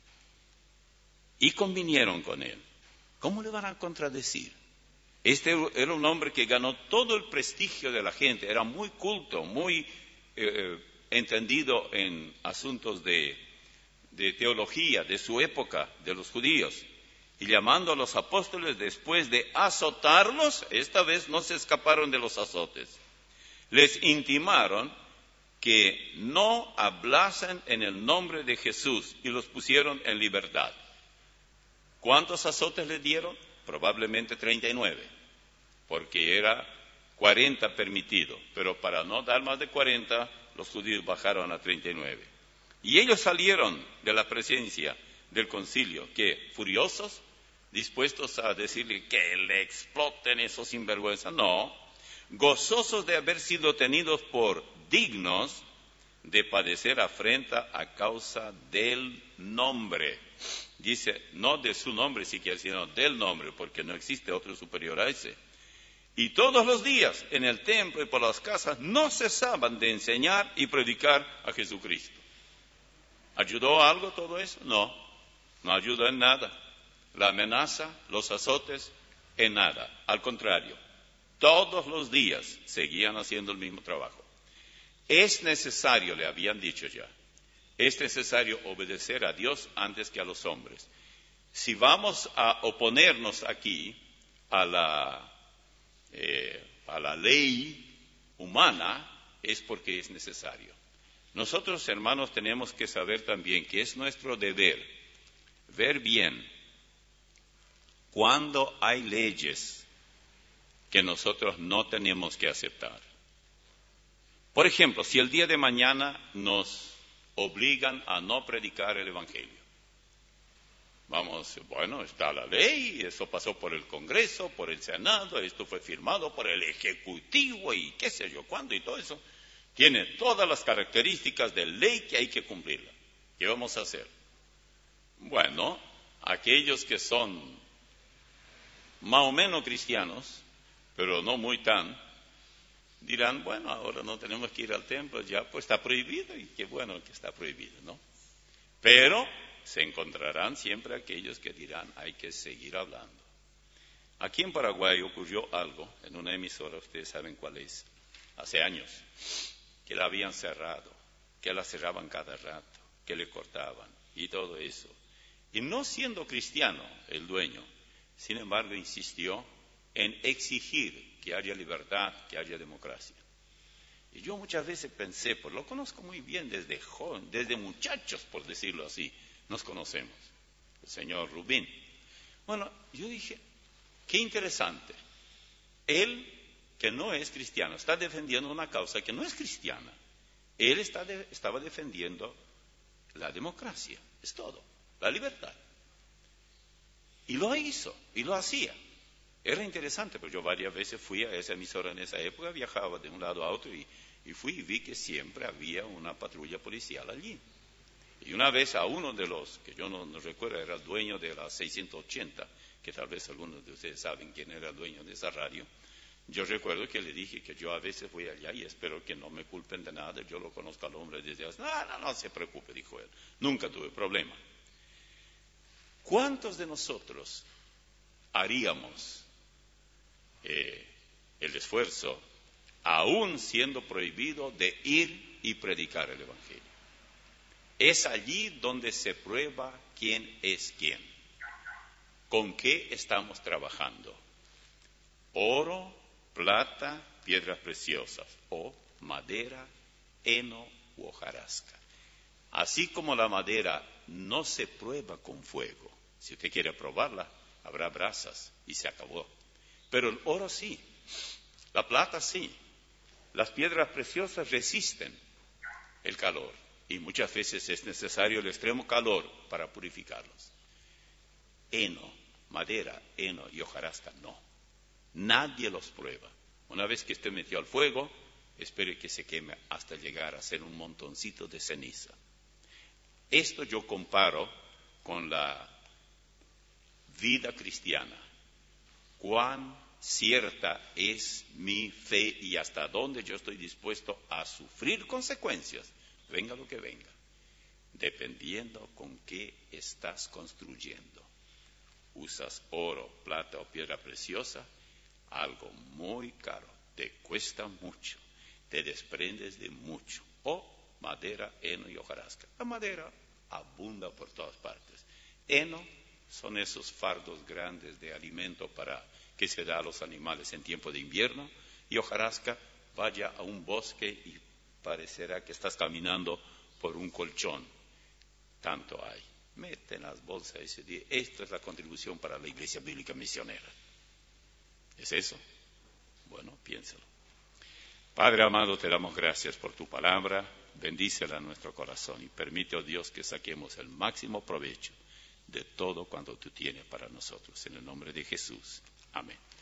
Y convinieron con Él. ¿Cómo le van a contradecir? Este era un hombre que ganó todo el prestigio de la gente, era muy culto, muy eh, entendido en asuntos de, de teología de su época, de los judíos. Y llamando a los apóstoles después de azotarlos, esta vez no se escaparon de los azotes. Les intimaron que no hablasen en el nombre de Jesús y los pusieron en libertad. ¿Cuántos azotes les dieron? Probablemente treinta y nueve, porque era cuarenta permitido, pero para no dar más de cuarenta, los judíos bajaron a treinta y nueve. Y ellos salieron de la presencia del concilio, que furiosos, dispuestos a decirle que le exploten esos sinvergüenzas. No, gozosos de haber sido tenidos por dignos de padecer afrenta a causa del nombre. Dice, no de su nombre siquiera, sino del nombre, porque no existe otro superior a ese. Y todos los días en el templo y por las casas no cesaban de enseñar y predicar a Jesucristo. ¿Ayudó a algo todo eso? No, no ayudó en nada. La amenaza, los azotes, en nada. Al contrario, todos los días seguían haciendo el mismo trabajo. Es necesario, le habían dicho ya, es necesario obedecer a Dios antes que a los hombres. Si vamos a oponernos aquí a la, eh, a la ley humana, es porque es necesario. Nosotros, hermanos, tenemos que saber también que es nuestro deber ver bien cuando hay leyes que nosotros no tenemos que aceptar. Por ejemplo, si el día de mañana nos obligan a no predicar el Evangelio. Vamos, bueno, está la ley, eso pasó por el Congreso, por el Senado, esto fue firmado por el Ejecutivo y qué sé yo cuándo y todo eso. Tiene todas las características de ley que hay que cumplirla. ¿Qué vamos a hacer? Bueno, aquellos que son más o menos cristianos, pero no muy tan, dirán, bueno, ahora no tenemos que ir al templo, ya pues está prohibido, y qué bueno que está prohibido, ¿no? Pero se encontrarán siempre aquellos que dirán, hay que seguir hablando. Aquí en Paraguay ocurrió algo, en una emisora, ustedes saben cuál es, hace años, que la habían cerrado, que la cerraban cada rato, que le cortaban, y todo eso. Y no siendo cristiano el dueño, sin embargo insistió en exigir que haya libertad, que haya democracia. Y yo muchas veces pensé, pues lo conozco muy bien desde joven, desde muchachos, por decirlo así, nos conocemos, el señor Rubín. Bueno, yo dije, qué interesante, él que no es cristiano, está defendiendo una causa que no es cristiana. Él está de, estaba defendiendo la democracia, es todo, la libertad. Y lo hizo, y lo hacía. Era interesante, porque yo varias veces fui a esa emisora en esa época, viajaba de un lado a otro y, y fui y vi que siempre había una patrulla policial allí. Y una vez a uno de los, que yo no, no recuerdo, era el dueño de la seiscientos ochenta, que tal vez algunos de ustedes saben quién era el dueño de esa radio, yo recuerdo que le dije que yo a veces voy allá y espero que no me culpen de nada, yo lo conozco al hombre desde hace... No, no, no se preocupe, dijo él, nunca tuve problema. ¿Cuántos de nosotros haríamos eh, el esfuerzo, aún siendo prohibido, de ir y predicar el Evangelio? Es allí donde se prueba quién es quién, con qué estamos trabajando. Oro, plata, piedras preciosas, o madera, heno u hojarasca. Así como la madera no se prueba con fuego, si usted quiere probarla, habrá brasas y se acabó. Pero el oro sí, la plata sí, las piedras preciosas resisten el calor y muchas veces es necesario el extremo calor para purificarlos. Heno, madera, heno y hojarasca no. Nadie los prueba. Una vez que esté metido al fuego, espere que se queme hasta llegar a ser un montoncito de ceniza. Esto yo comparo con la vida cristiana. Cuán cierta es mi fe y hasta dónde yo estoy dispuesto a sufrir consecuencias, venga lo que venga, dependiendo con qué estás construyendo. Usas oro, plata o piedra preciosa, algo muy caro, te cuesta mucho, te desprendes de mucho, o madera, heno y hojarasca. La madera abunda por todas partes. Heno son esos fardos grandes de alimento para que se da a los animales en tiempo de invierno, y hojarasca, vaya a un bosque y parecerá que estás caminando por un colchón, tanto hay. Mete en las bolsas ese día, esto es la contribución para la Iglesia Bíblica Misionera. ¿Es eso? Bueno, piénsalo. Padre amado, te damos gracias por tu palabra, bendícela en nuestro corazón y permite, oh Dios, que saquemos el máximo provecho de todo cuanto tú tienes para nosotros. En el nombre de Jesús. Amén.